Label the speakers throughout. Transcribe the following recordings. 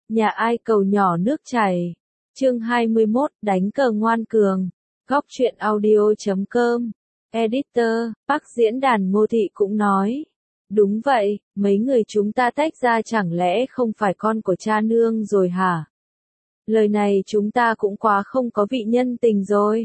Speaker 1: Nhà ai cầu nhỏ nước chảy. Chương 21, đánh cờ ngoan cường. Góc truyện audio.com. Editor, Bắc diễn đàn Ngô Thị cũng nói. Đúng vậy, mấy người chúng ta tách ra chẳng lẽ không phải con của cha nương rồi hả? Lời này chúng ta cũng quá không có vị nhân tình rồi.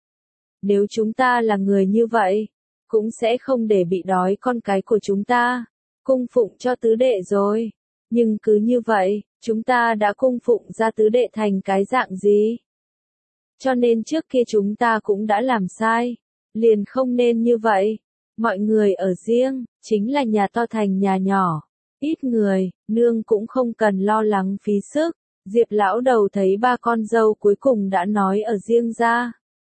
Speaker 1: Nếu chúng ta là người như vậy, cũng sẽ không để bị đói con cái của chúng ta, cung phụng cho tứ đệ rồi. Nhưng cứ như vậy, chúng ta đã cung phụng ra tứ đệ thành cái dạng gì? Cho nên trước kia chúng ta cũng đã làm sai, liền không nên như vậy. Mọi người ở riêng, chính là nhà to thành nhà nhỏ. Ít người, nương cũng không cần lo lắng phí sức. Diệp lão đầu thấy ba con dâu cuối cùng đã nói ở riêng ra.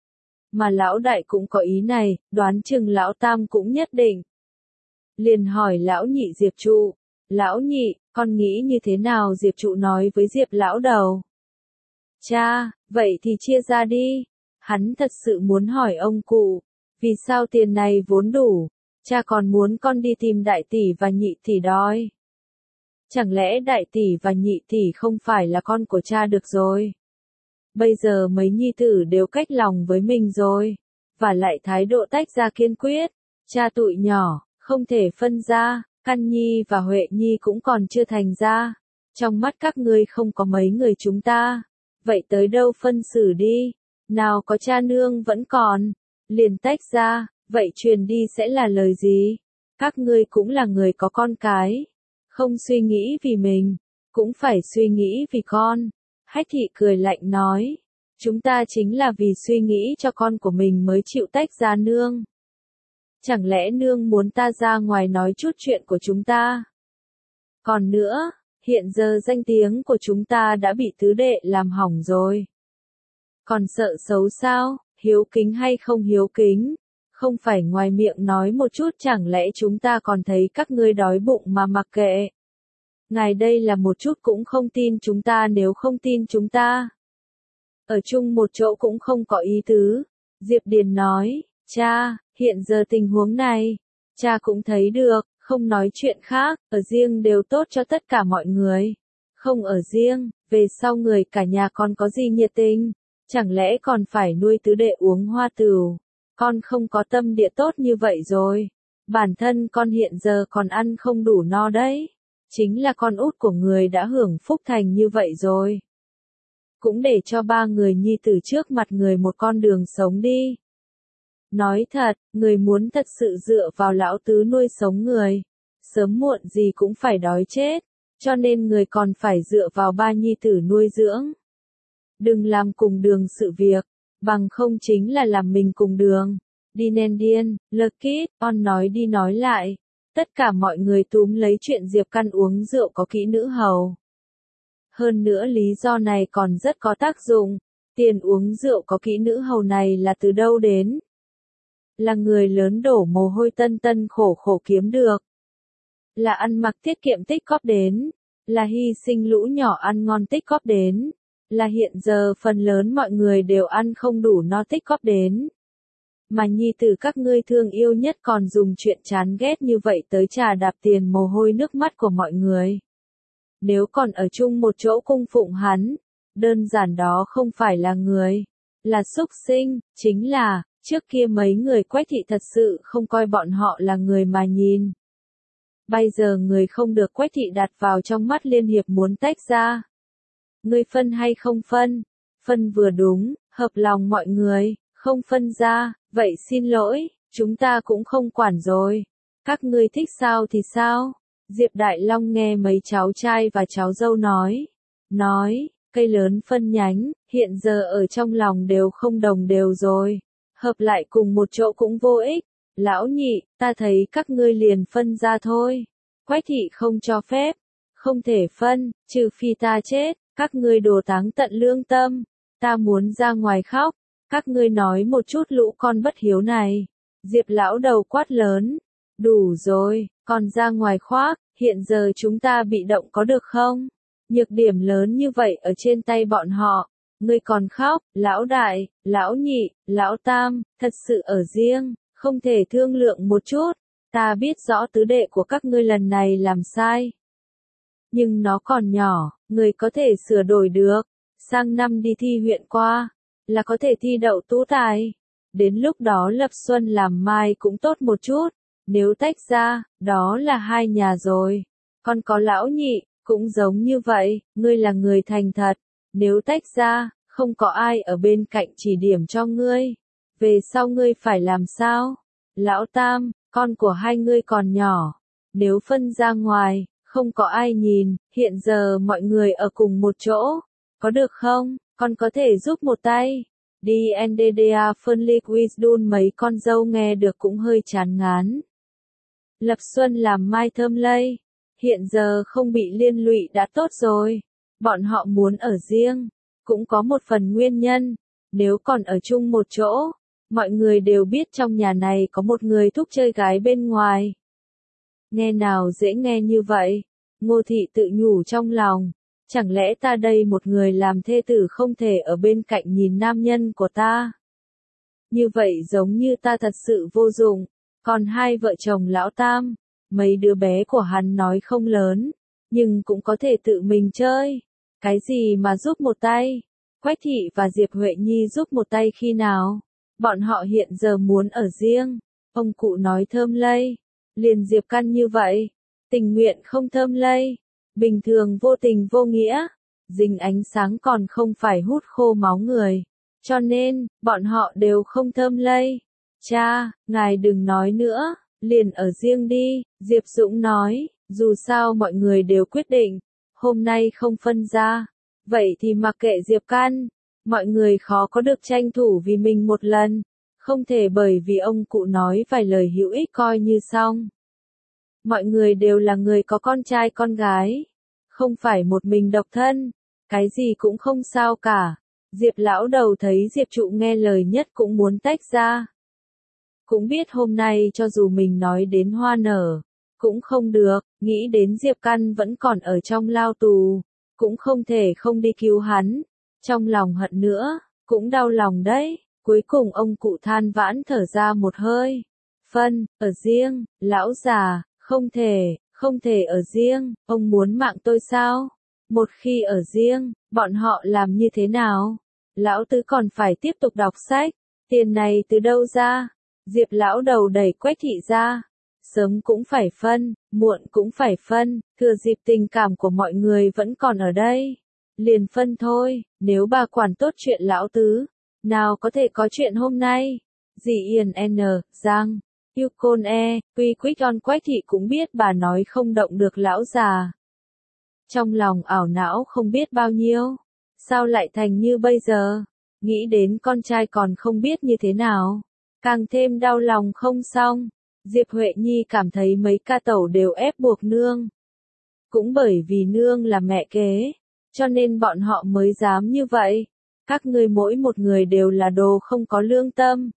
Speaker 1: Mà lão đại cũng có ý này, đoán chừng lão tam cũng nhất định. Liền hỏi lão nhị Diệp trụ. Lão nhị, con nghĩ như thế nào? Diệp trụ nói với Diệp lão đầu. Cha, vậy thì chia ra đi. Hắn thật sự muốn hỏi ông cụ, vì sao tiền này vốn đủ, cha còn muốn con đi tìm đại tỷ và nhị tỷ đòi. Chẳng lẽ đại tỷ và nhị tỷ không phải là con của cha được rồi? Bây giờ mấy nhi tử đều cách lòng với mình rồi, và lại thái độ tách ra kiên quyết. Cha tụi nhỏ, không thể phân ra, Căn Nhi và Huệ Nhi cũng còn chưa thành ra. Trong mắt các ngươi không có mấy người chúng ta, vậy tới đâu phân xử đi, nào có cha nương vẫn còn, liền tách ra, vậy truyền đi sẽ là lời gì? Các ngươi cũng là người có con cái, không suy nghĩ vì mình, cũng phải suy nghĩ vì con. Hách thị cười lạnh nói, chúng ta chính là vì suy nghĩ cho con của mình mới chịu tách ra nương. Chẳng lẽ nương muốn ta ra ngoài nói chút chuyện của chúng ta? Còn nữa, hiện giờ danh tiếng của chúng ta đã bị tứ đệ làm hỏng rồi. Còn sợ xấu sao, hiếu kính hay không hiếu kính? Không phải ngoài miệng nói một chút, chẳng lẽ chúng ta còn thấy các ngươi đói bụng mà mặc kệ? Ngài đây là một chút cũng không tin chúng ta. Nếu không tin chúng ta, ở chung một chỗ cũng không có ý tứ. Diệp Điền nói, cha, hiện giờ tình huống này, cha cũng thấy được, không nói chuyện khác, ở riêng đều tốt cho tất cả mọi người. Không ở riêng, về sau người cả nhà còn có gì nhiệt tình, chẳng lẽ còn phải nuôi tứ đệ uống hoa tửu. Con không có tâm địa tốt như vậy rồi. Bản thân con hiện giờ còn ăn không đủ no đấy. Chính là con út của người đã hưởng phúc thành như vậy rồi. Cũng để cho ba người nhi tử trước mặt người một con đường sống đi. Nói thật, người muốn thật sự dựa vào lão tứ nuôi sống người, sớm muộn gì cũng phải đói chết, cho nên người còn phải dựa vào ba nhi tử nuôi dưỡng. Đừng làm cùng đường sự việc, bằng không chính là làm mình cùng đường. Đi nên điên, lơ kít, on nói đi nói lại. Tất cả mọi người túm lấy chuyện Diệp Căn uống rượu có kỹ nữ hầu. Hơn nữa lý do này còn rất có tác dụng. Tiền uống rượu có kỹ nữ hầu này là từ đâu đến? Là người lớn đổ mồ hôi tân tân khổ khổ kiếm được. Là ăn mặc tiết kiệm tích cóp đến. Là hy sinh lũ nhỏ ăn ngon tích cóp đến. Là hiện giờ phần lớn mọi người đều ăn không đủ no tích cóp đến. Mà nhi tử các ngươi thương yêu nhất còn dùng chuyện chán ghét như vậy tới trà đạp tiền mồ hôi nước mắt của mọi người. Nếu còn ở chung một chỗ cung phụng hắn, đơn giản đó không phải là người, là súc sinh, chính là, trước kia mấy người Quách thị thật sự không coi bọn họ là người mà nhìn. Bây giờ người không được Quách thị đặt vào trong mắt liên hiệp muốn tách ra. Ngươi phân hay không phân? Phân vừa đúng, hợp lòng mọi người, không phân ra, vậy xin lỗi, chúng ta cũng không quản rồi. Các ngươi thích sao thì sao? Diệp Đại Long nghe mấy cháu trai và cháu dâu nói, cây lớn phân nhánh, hiện giờ ở trong lòng đều không đồng đều rồi, hợp lại cùng một chỗ cũng vô ích. Lão nhị, ta thấy các ngươi liền phân ra thôi. Quách thị không cho phép, không thể phân, trừ phi ta chết, các ngươi đồ táng tận lương tâm, ta muốn ra ngoài khóc. Các ngươi nói một chút lũ con bất hiếu này. Diệp lão đầu quát lớn. Đủ rồi, còn ra ngoài khoác, hiện giờ chúng ta bị động có được không? Nhược điểm lớn như vậy ở trên tay bọn họ. Ngươi còn khóc, lão đại, lão nhị, lão tam, thật sự ở riêng, không thể thương lượng một chút. Ta biết rõ tứ đệ của các ngươi lần này làm sai. Nhưng nó còn nhỏ, người có thể sửa đổi được. Sang năm đi thi huyện qua, là có thể thi đậu tú tài. Đến lúc đó lập xuân làm mai cũng tốt một chút. Nếu tách ra, đó là hai nhà rồi. Còn có lão nhị, cũng giống như vậy, ngươi là người thành thật. Nếu tách ra, không có ai ở bên cạnh chỉ điểm cho ngươi. Về sau ngươi phải làm sao? Lão tam, con của hai ngươi còn nhỏ. Nếu phân ra ngoài, không có ai nhìn, hiện giờ mọi người ở cùng một chỗ. Có được không? Con có thể giúp một tay. DNDDA phân ly wisdom mấy con dâu nghe được cũng hơi chán ngán. Lập xuân làm mai thơm lây. Hiện giờ không bị liên lụy đã tốt rồi. Bọn họ muốn ở riêng. Cũng có một phần nguyên nhân. Nếu còn ở chung một chỗ, mọi người đều biết trong nhà này có một người thúc chơi gái bên ngoài. Nghe nào dễ nghe như vậy. Ngô Thị tự nhủ trong lòng. Chẳng lẽ ta đây một người làm thê tử không thể ở bên cạnh nhìn nam nhân của ta? Như vậy giống như ta thật sự vô dụng. Còn hai vợ chồng lão tam, mấy đứa bé của hắn nói không lớn, nhưng cũng có thể tự mình chơi. Cái gì mà giúp một tay? Quách Thị và Diệp Huệ Nhi giúp một tay khi nào? Bọn họ hiện giờ muốn ở riêng. Ông cụ nói thơm lây. Liền Diệp Căn như vậy. Tình nguyện không thơm lây. Bình thường vô tình vô nghĩa. Dính ánh sáng còn không phải hút khô máu người. Cho nên, bọn họ đều không thơm lây. Cha, ngài đừng nói nữa. Liền ở riêng đi. Diệp Dũng nói. Dù sao mọi người đều quyết định. Hôm nay không phân ra. Vậy thì mặc kệ Diệp Căn. Mọi người khó có được tranh thủ vì mình một lần. Không thể bởi vì ông cụ nói vài lời hữu ích coi như xong. Mọi người đều là người có con trai con gái. Không phải một mình độc thân. Cái gì cũng không sao cả. Diệp lão đầu thấy Diệp Trụ nghe lời nhất cũng muốn tách ra. Cũng biết hôm nay cho dù mình nói đến hoa nở, cũng không được, nghĩ đến Diệp Căn vẫn còn ở trong lao tù, cũng không thể không đi cứu hắn. Trong lòng hận nữa, cũng đau lòng đấy. Cuối cùng ông cụ than vãn thở ra một hơi. Phân, ở riêng, lão già, không thể ở riêng, ông muốn mạng tôi sao? Một khi ở riêng, bọn họ làm như thế nào? Lão tứ còn phải tiếp tục đọc sách, tiền này từ đâu ra? Diệp lão đầu đẩy Quách Thị ra. Sớm cũng phải phân, muộn cũng phải phân, thừa dịp tình cảm của mọi người vẫn còn ở đây. Liền phân thôi, nếu bà quản tốt chuyện lão tứ, nào có thể có chuyện hôm nay. Dì Yên N, Giang, Yukon E, Quy Quýt On Quách Thị cũng biết bà nói không động được lão già. Trong lòng ảo não không biết bao nhiêu. Sao lại thành như bây giờ? Nghĩ đến con trai còn không biết như thế nào. Càng thêm đau lòng không xong. Diệp Huệ Nhi cảm thấy mấy ca tẩu đều ép buộc nương. Cũng bởi vì nương là mẹ kế, cho nên bọn họ mới dám như vậy. Các ngươi mỗi một người đều là đồ không có lương tâm.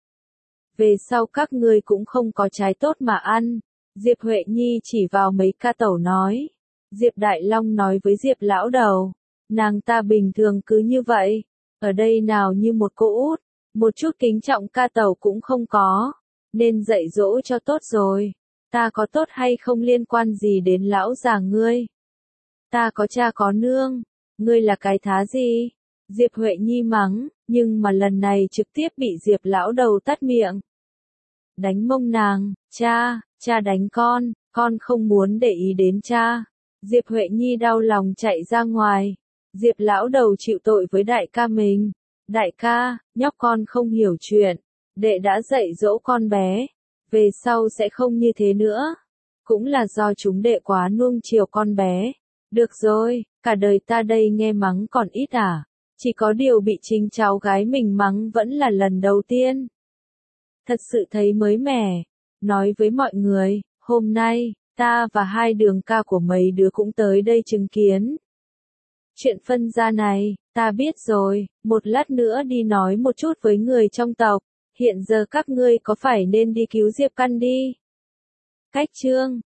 Speaker 1: Về sau các ngươi cũng không có trái tốt mà ăn. Diệp Huệ Nhi chỉ vào mấy ca tẩu nói. Diệp Đại Long nói với Diệp lão đầu. Nàng ta bình thường cứ như vậy. Ở đây nào như một cô út. Một chút kính trọng ca tẩu cũng không có. Nên dạy dỗ cho tốt rồi. Ta có tốt hay không liên quan gì đến lão già ngươi. Ta có cha có nương. Ngươi là cái thá gì? Diệp Huệ Nhi mắng, nhưng mà lần này trực tiếp bị Diệp lão đầu tắt miệng. Đánh mông nàng, cha đánh con không muốn để ý đến cha. Diệp Huệ Nhi đau lòng chạy ra ngoài. Diệp lão đầu chịu tội với đại ca mình. Đại ca, nhóc con không hiểu chuyện. Đệ đã dạy dỗ con bé. Về sau sẽ không như thế nữa. Cũng là do chúng đệ quá nuông chiều con bé. Được rồi, cả đời ta đây nghe mắng còn ít à. Chỉ có điều bị chính cháu gái mình mắng vẫn là lần đầu tiên. Thật sự thấy mới mẻ. Nói với mọi người, hôm nay, ta và hai đường ca của mấy đứa cũng tới đây chứng kiến. Chuyện phân gia này, ta biết rồi, một lát nữa đi nói một chút với người trong tộc. Hiện giờ các ngươi có phải nên đi cứu Diệp Căn đi? Cách chương